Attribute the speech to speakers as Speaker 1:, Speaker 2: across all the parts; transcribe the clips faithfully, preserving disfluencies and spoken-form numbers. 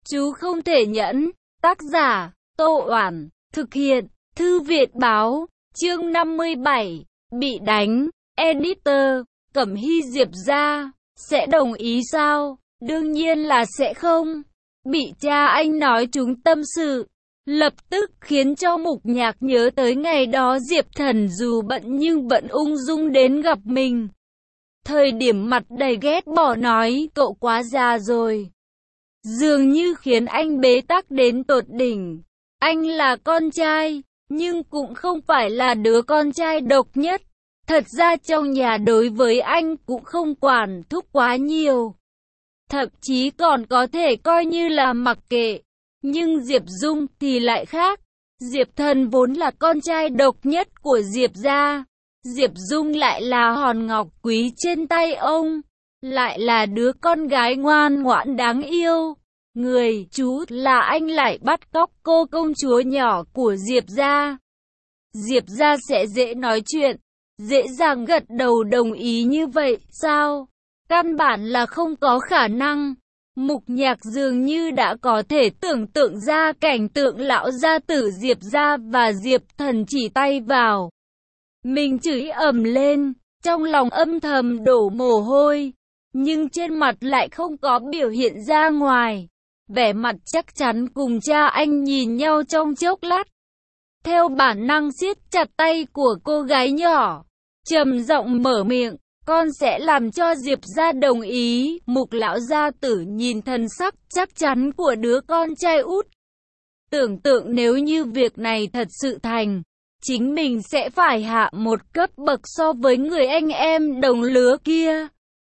Speaker 1: Chú không thể nhẫn. Tác giả, Tô Oản. Thực hiện, Thư viện Báo. Chương năm mươi bảy. Bị đánh. Editor, Cẩm Hy Diệp Gia. Sẽ đồng ý sao? Đương nhiên là sẽ không. Bị cha anh nói chúng tâm sự, lập tức khiến cho Mục Nhạc nhớ tới ngày đó Diệp Thần dù bận nhưng vẫn ung dung đến gặp mình. Thời điểm mặt đầy ghét bỏ nói cậu quá già rồi. Dường như khiến anh bế tắc đến tột đỉnh. Anh là con trai, nhưng cũng không phải là đứa con trai độc nhất. Thật ra trong nhà đối với anh cũng không quản thúc quá nhiều. Thậm chí còn có thể coi như là mặc kệ. Nhưng Diệp Dung thì lại khác. Diệp Thần vốn là con trai độc nhất của Diệp gia. Diệp Dung lại là hòn ngọc quý trên tay ông. Lại là đứa con gái ngoan ngoãn đáng yêu. Người chú là anh lại bắt cóc cô công chúa nhỏ của Diệp gia. Diệp gia sẽ dễ nói chuyện, dễ dàng gật đầu đồng ý như vậy sao? Căn bản là không có khả năng. Mục Nhạc dường như đã có thể tưởng tượng ra cảnh tượng lão gia tử Diệp gia và Diệp Thần chỉ tay vào. Mình chửi ầm lên, trong lòng âm thầm đổ mồ hôi, nhưng trên mặt lại không có biểu hiện ra ngoài. Vẻ mặt chắc chắn cùng cha anh nhìn nhau trong chốc lát. Theo bản năng siết chặt tay của cô gái nhỏ, trầm giọng mở miệng. Con sẽ làm cho Diệp gia đồng ý. Mục lão gia tử nhìn thần sắc chắc chắn của đứa con trai út. Tưởng tượng nếu như việc này thật sự thành, chính mình sẽ phải hạ một cấp bậc so với người anh em đồng lứa kia.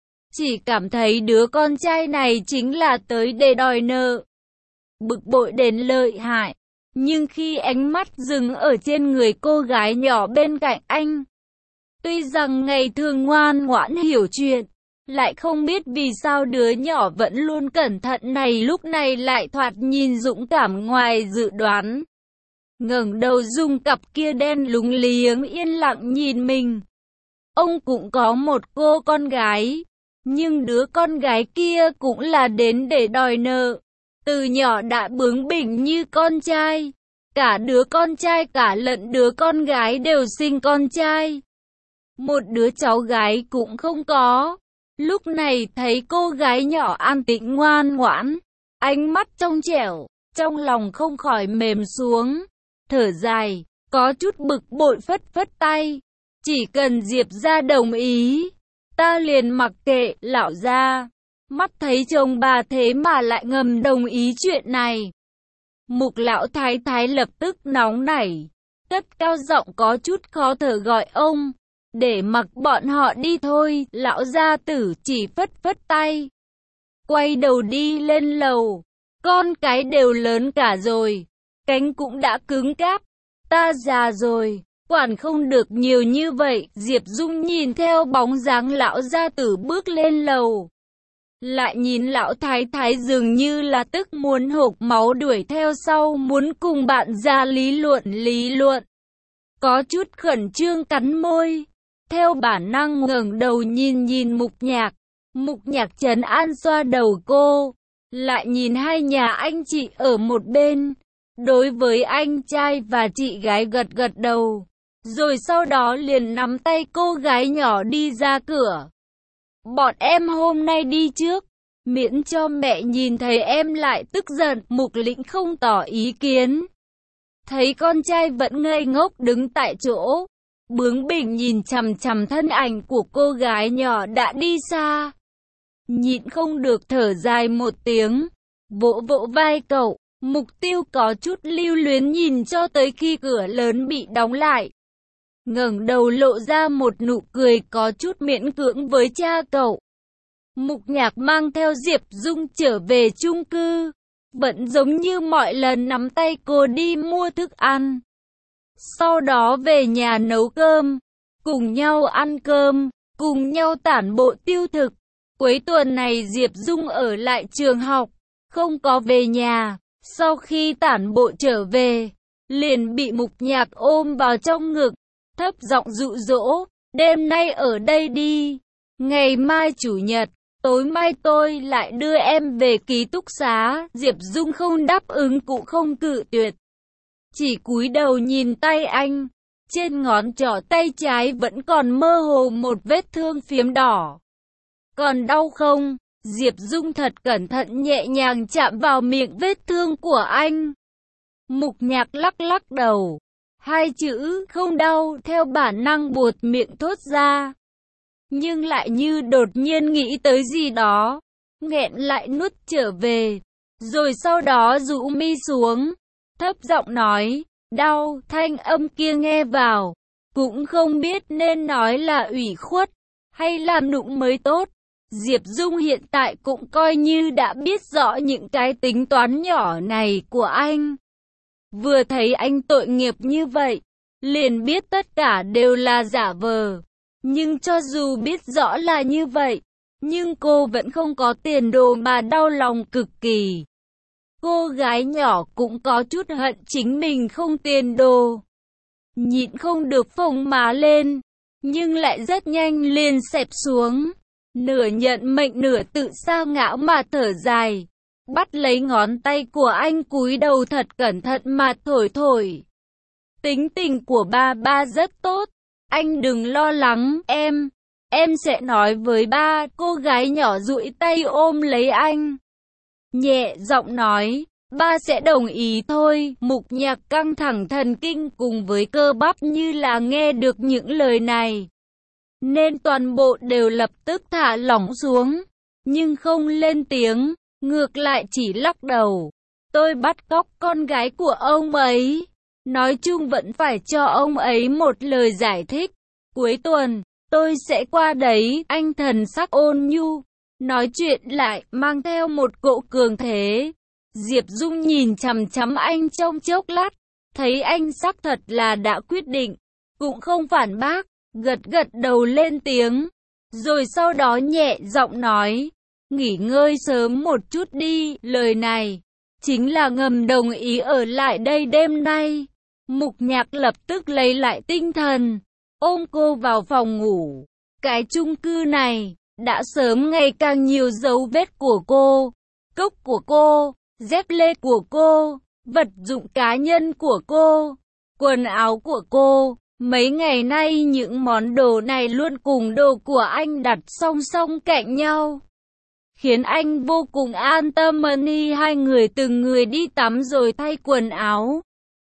Speaker 1: Chỉ cảm thấy đứa con trai này chính là tới để đòi nợ. Bực bội đến lợi hại. Nhưng khi ánh mắt dừng ở trên người cô gái nhỏ bên cạnh anh, tuy rằng ngày thường ngoan ngoãn hiểu chuyện, lại không biết vì sao đứa nhỏ vẫn luôn cẩn thận này lúc này lại thoạt nhìn dũng cảm ngoài dự đoán. Ngẩng đầu dùng cặp kia đen lúng liếng yên lặng nhìn mình. Ông cũng có một cô con gái, nhưng đứa con gái kia cũng là đến để đòi nợ. Từ nhỏ đã bướng bỉnh như con trai, cả đứa con trai cả lẫn đứa con gái đều sinh con trai. Một đứa cháu gái cũng không có. Lúc này thấy cô gái nhỏ an tĩnh ngoan ngoãn, ánh mắt trong trẻo, trong lòng không khỏi mềm xuống. Thở dài, có chút bực bội phất phất tay. Chỉ cần Diệp gia đồng ý, ta liền mặc kệ. Lão gia mắt thấy chồng bà thế mà lại ngầm đồng ý chuyện này. Mục lão thái thái lập tức nóng nảy, cất cao giọng có chút khó thở gọi ông. Để mặc bọn họ đi thôi. Lão gia tử chỉ phất phất tay, quay đầu đi lên lầu. Con cái đều lớn cả rồi, cánh cũng đã cứng cáp. Ta già rồi, quản không được nhiều như vậy. Diệp Dung nhìn theo bóng dáng lão gia tử bước lên lầu, lại nhìn lão thái thái dường như là tức muốn hộc máu đuổi theo sau, muốn cùng bạn ra lý luận lý luận. Có chút khẩn trương cắn môi, theo bản năng ngẩng đầu nhìn nhìn Mục Nhạc. Mục Nhạc trấn an xoa đầu cô, lại nhìn hai nhà anh chị ở một bên. Đối với anh trai và chị gái gật gật đầu, rồi sau đó liền nắm tay cô gái nhỏ đi ra cửa. Bọn em hôm nay đi trước, miễn cho mẹ nhìn thấy em lại tức giận. Mục Lĩnh không tỏ ý kiến, thấy con trai vẫn ngây ngốc đứng tại chỗ, bướng bỉnh nhìn chằm chằm thân ảnh của cô gái nhỏ đã đi xa. Nhịn không được thở dài một tiếng, vỗ vỗ vai cậu. Mục Tiêu có chút lưu luyến nhìn cho tới khi cửa lớn bị đóng lại, ngẩng đầu lộ ra một nụ cười có chút miễn cưỡng với cha cậu. Mục Nhạc mang theo Diệp Dung trở về chung cư, vẫn giống như mọi lần nắm tay cô đi mua thức ăn, sau đó về nhà nấu cơm, cùng nhau ăn cơm, cùng nhau tản bộ tiêu thực. Cuối tuần này Diệp Dung ở lại trường học, không có về nhà. Sau khi tản bộ trở về, liền bị Mục Nhạc ôm vào trong ngực, thấp giọng dụ dỗ, đêm nay ở đây đi, ngày mai chủ nhật, tối mai tôi lại đưa em về ký túc xá. Diệp Dung không đáp ứng cũng không cự tuyệt, chỉ cúi đầu nhìn tay anh. Trên ngón trỏ tay trái vẫn còn mơ hồ một vết thương phiếm đỏ. Còn đau không? Diệp Dung thật cẩn thận nhẹ nhàng chạm vào miệng vết thương của anh. Mục Nhạc lắc lắc đầu. Hai chữ không đau theo bản năng buột miệng thốt ra. Nhưng lại như đột nhiên nghĩ tới gì đó, nghẹn lại nuốt trở về. Rồi sau đó rũ mi xuống, thấp giọng nói, đau. Thanh âm kia nghe vào, cũng không biết nên nói là ủy khuất, hay làm nũng mới tốt. Diệp Dung hiện tại cũng coi như đã biết rõ những cái tính toán nhỏ này của anh. Vừa thấy anh tội nghiệp như vậy, liền biết tất cả đều là giả vờ. Nhưng cho dù biết rõ là như vậy, nhưng cô vẫn không có tiền đồ mà đau lòng cực kỳ. Cô gái nhỏ cũng có chút hận chính mình không tiền đồ. Nhịn không được phồng má lên, nhưng lại rất nhanh liền xẹp xuống. Nửa nhận mệnh nửa tự sa ngã mà thở dài. Bắt lấy ngón tay của anh cúi đầu thật cẩn thận mà thổi thổi. Tính tình của ba ba rất tốt. Anh đừng lo lắng, em. Em sẽ nói với ba. Cô gái nhỏ duỗi tay ôm lấy anh, nhẹ giọng nói, ba sẽ đồng ý thôi. Mục Nhạc căng thẳng thần kinh cùng với cơ bắp như là nghe được những lời này, nên toàn bộ đều lập tức thả lỏng xuống, nhưng không lên tiếng, ngược lại chỉ lắc đầu. Tôi bắt cóc con gái của ông ấy. Nói chung vẫn phải cho ông ấy một lời giải thích. Cuối tuần, tôi sẽ qua đấy. Anh thần sắc ôn nhu, nói chuyện lại mang theo một cỗ cường thế. Diệp Dung nhìn chằm chằm anh trong chốc lát, thấy anh xác thật là đã quyết định, cũng không phản bác, gật gật đầu lên tiếng. Rồi sau đó nhẹ giọng nói, nghỉ ngơi sớm một chút đi. Lời này chính là ngầm đồng ý ở lại đây đêm nay. Mục Nhạc lập tức lấy lại tinh thần, ôm cô vào phòng ngủ. Cái chung cư này đã sớm ngày càng nhiều dấu vết của cô, cốc của cô, dép lê của cô, vật dụng cá nhân của cô, quần áo của cô. Mấy ngày nay những món đồ này luôn cùng đồ của anh đặt song song cạnh nhau, khiến anh vô cùng an tâm. Money hai người từng người đi tắm rồi thay quần áo.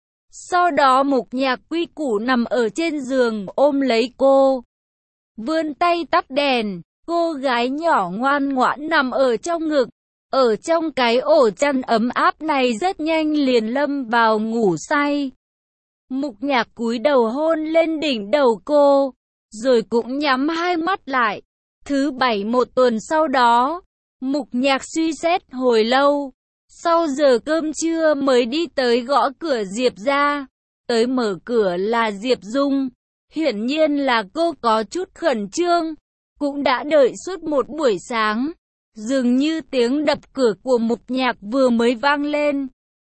Speaker 1: Sau đó Mục Nhạc quy củ nằm ở trên giường ôm lấy cô, vươn tay tắt đèn. Cô gái nhỏ ngoan ngoãn nằm ở trong ngực, ở trong cái ổ chăn ấm áp này rất nhanh liền lâm vào ngủ say. Mục Nhạc cúi đầu hôn lên đỉnh đầu cô, rồi cũng nhắm hai mắt lại. Thứ bảy một tuần sau đó, Mục Nhạc suy xét hồi lâu, sau giờ cơm trưa mới đi tới gõ cửa Diệp ra. Tới mở cửa là Diệp Dung. Hiển nhiên là cô có chút khẩn trương, cũng đã đợi suốt một buổi sáng. Dường như tiếng đập cửa của Mục Nhạc vừa mới vang lên,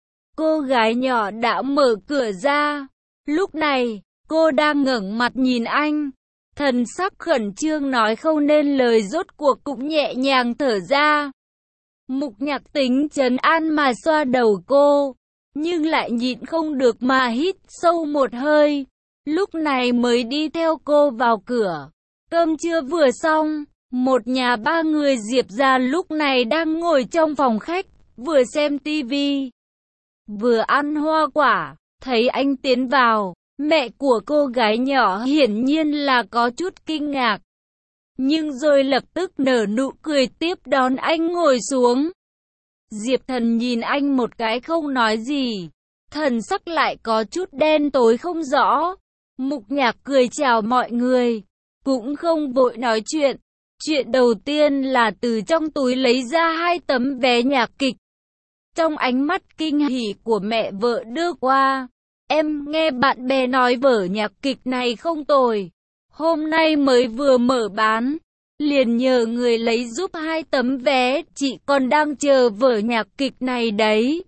Speaker 1: cô gái nhỏ đã mở cửa ra. Lúc này, cô đang ngẩng mặt nhìn anh, thần sắc khẩn trương nói không nên lời, rốt cuộc cũng nhẹ nhàng thở ra. Mục Nhạc tính trấn an mà xoa đầu cô, nhưng lại nhịn không được mà hít sâu một hơi. Lúc này mới đi theo cô vào cửa. Cơm trưa vừa xong, một nhà ba người Diệp gia lúc này đang ngồi trong phòng khách, vừa xem tivi, vừa ăn hoa quả. Thấy anh tiến vào, mẹ của cô gái nhỏ hiển nhiên là có chút kinh ngạc, nhưng rồi lập tức nở nụ cười tiếp đón anh ngồi xuống. Diệp Thần nhìn anh một cái không nói gì, thần sắc lại có chút đen tối không rõ. Mục Nhạc cười chào mọi người, cũng không vội nói chuyện. Chuyện đầu tiên là từ trong túi lấy ra hai tấm vé nhạc kịch. Trong ánh mắt kinh hỉ của mẹ vợ đưa qua, em nghe bạn bè nói vở nhạc kịch này không tồi, hôm nay mới vừa mở bán, liền nhờ người lấy giúp hai tấm vé. Chị còn đang chờ vở nhạc kịch này đấy,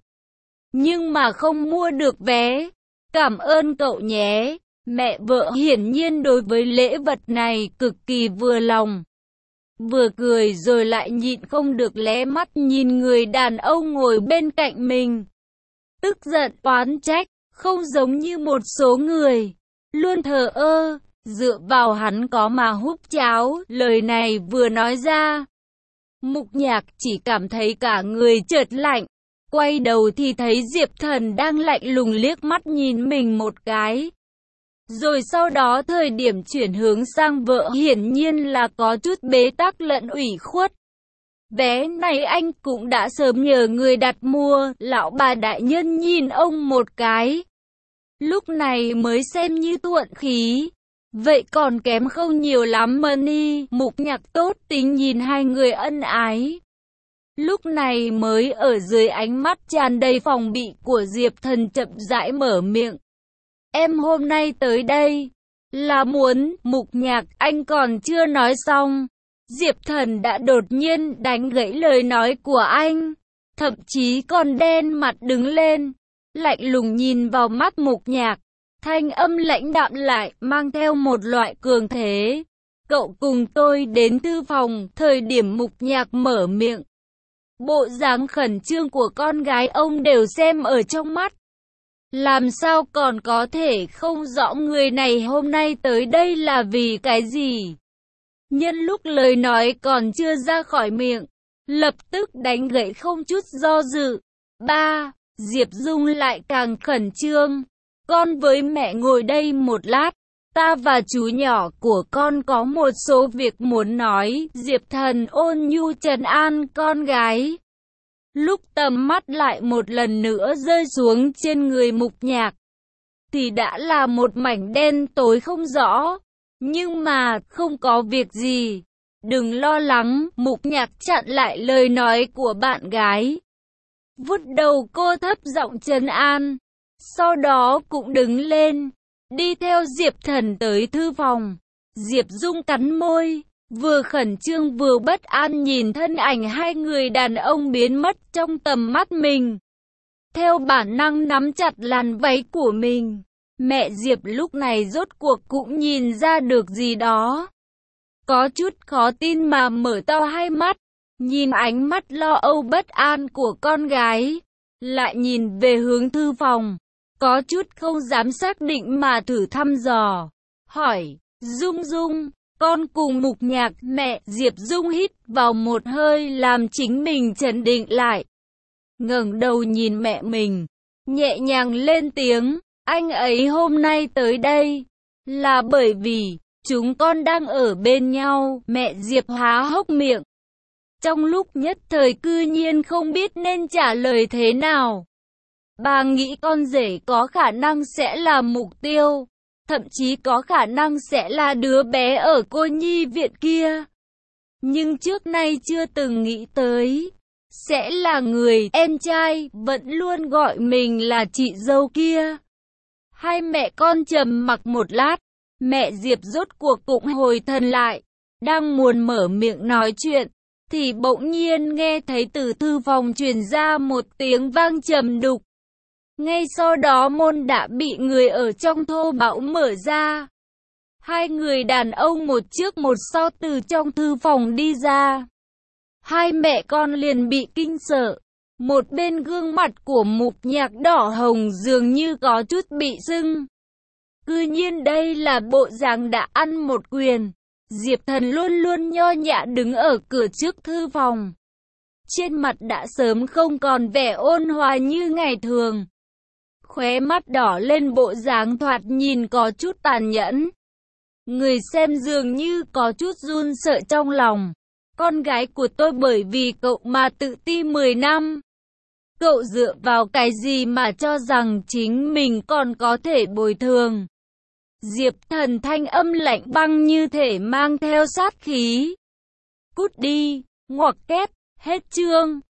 Speaker 1: nhưng mà không mua được vé. Cảm ơn cậu nhé. Mẹ vợ hiển nhiên đối với lễ vật này cực kỳ vừa lòng. vừa cười rồi lại nhịn không được lé mắt nhìn người đàn ông ngồi bên cạnh mình. Tức giận, oán trách, không giống như một số người, luôn thờ ơ, dựa vào hắn có mà húp cháo. Lời này vừa nói ra, Mục Nhạc chỉ cảm thấy cả người chợt lạnh. Quay đầu thì thấy Diệp Thần đang lạnh lùng liếc mắt nhìn mình một cái. Rồi sau đó thời điểm chuyển hướng sang vợ hiển nhiên là có chút bế tắc lẫn ủy khuất. Vé này anh cũng đã sớm nhờ người đặt mua, lão bà đại nhân nhìn ông một cái. Lúc này mới xem như thuận khí. Vậy còn kém không nhiều lắm Money. Mục Nhạc tốt tính nhìn hai người ân ái. Lúc này mới ở dưới ánh mắt tràn đầy phòng bị của Diệp Thần chậm rãi mở miệng. Em hôm nay tới đây là muốn. Mục Nhạc anh còn chưa nói xong, Diệp Thần đã đột nhiên đánh gãy lời nói của anh, thậm chí còn đen mặt đứng lên, lạnh lùng nhìn vào mắt Mục Nhạc, thanh âm lãnh đạm lại mang theo một loại cường thế. Cậu cùng tôi đến thư phòng. Thời điểm Mục Nhạc mở miệng, bộ dáng khẩn trương của con gái ông đều xem ở trong mắt. Làm sao còn có thể không rõ người này hôm nay tới đây là vì cái gì? Nhân lúc lời nói còn chưa ra khỏi miệng, lập tức đánh gãy không chút do dự. Ba, Diệp Dung lại càng khẩn trương. Con với mẹ ngồi đây một lát, ta và chú nhỏ của con có một số việc muốn nói. Diệp Thần ôn nhu trấn an con gái. Lúc tầm mắt lại một lần nữa rơi xuống trên người Mục Nhạc, thì đã là một mảnh đen tối không rõ. Nhưng mà, không có việc gì. Đừng lo lắng, Mục Nhạc chặn lại lời nói của bạn gái. Vuốt đầu cô thấp giọng trấn an. Sau đó cũng đứng lên, đi theo Diệp Thần tới thư phòng. Diệp Dung cắn môi, vừa khẩn trương vừa bất an nhìn thân ảnh hai người đàn ông biến mất trong tầm mắt mình. Theo bản năng nắm chặt làn váy của mình. Mẹ Diệp lúc này rốt cuộc cũng nhìn ra được gì đó. Có chút khó tin mà mở to hai mắt, nhìn ánh mắt lo âu bất an của con gái, lại nhìn về hướng thư phòng, có chút không dám xác định mà thử thăm dò, hỏi, Dung Dung, con cùng Mục Nhạc. Mẹ Diệp Dung hít vào một hơi làm chính mình trấn định lại, ngẩng đầu nhìn mẹ mình, nhẹ nhàng lên tiếng. Anh ấy hôm nay tới đây là bởi vì chúng con đang ở bên nhau. Mẹ Diệp há hốc miệng, trong lúc nhất thời cư nhiên không biết nên trả lời thế nào. Bà nghĩ con rể có khả năng sẽ là mục tiêu, thậm chí có khả năng sẽ là đứa bé ở cô nhi viện kia. Nhưng trước nay chưa từng nghĩ tới sẽ là người em trai vẫn luôn gọi mình là chị dâu kia. Hai mẹ con trầm mặc một lát, mẹ Diệp rốt cuộc cũng hồi thần lại, đang muốn mở miệng nói chuyện, thì bỗng nhiên nghe thấy từ thư phòng truyền ra một tiếng vang trầm đục. Ngay sau đó môn đã bị người ở trong thô bạo mở ra. Hai người đàn ông một trước một sau từ trong thư phòng đi ra. Hai mẹ con liền bị kinh sợ. Một bên gương mặt của Mục Nhạc đỏ hồng dường như có chút bị sưng. Cư nhiên đây là bộ dáng đã ăn một quyền. Diệp Thần luôn luôn nho nhã đứng ở cửa trước thư phòng. Trên mặt đã sớm không còn vẻ ôn hòa như ngày thường. Khóe mắt đỏ lên bộ dáng thoạt nhìn có chút tàn nhẫn. Người xem dường như có chút run sợ trong lòng. Con gái của tôi bởi vì cậu mà tự ti mười năm. Cậu dựa vào cái gì mà cho rằng chính mình còn có thể bồi thường? Diệp Thần thanh âm lạnh băng như thể mang theo sát khí. Cút đi, ngoặc kép, hết chương.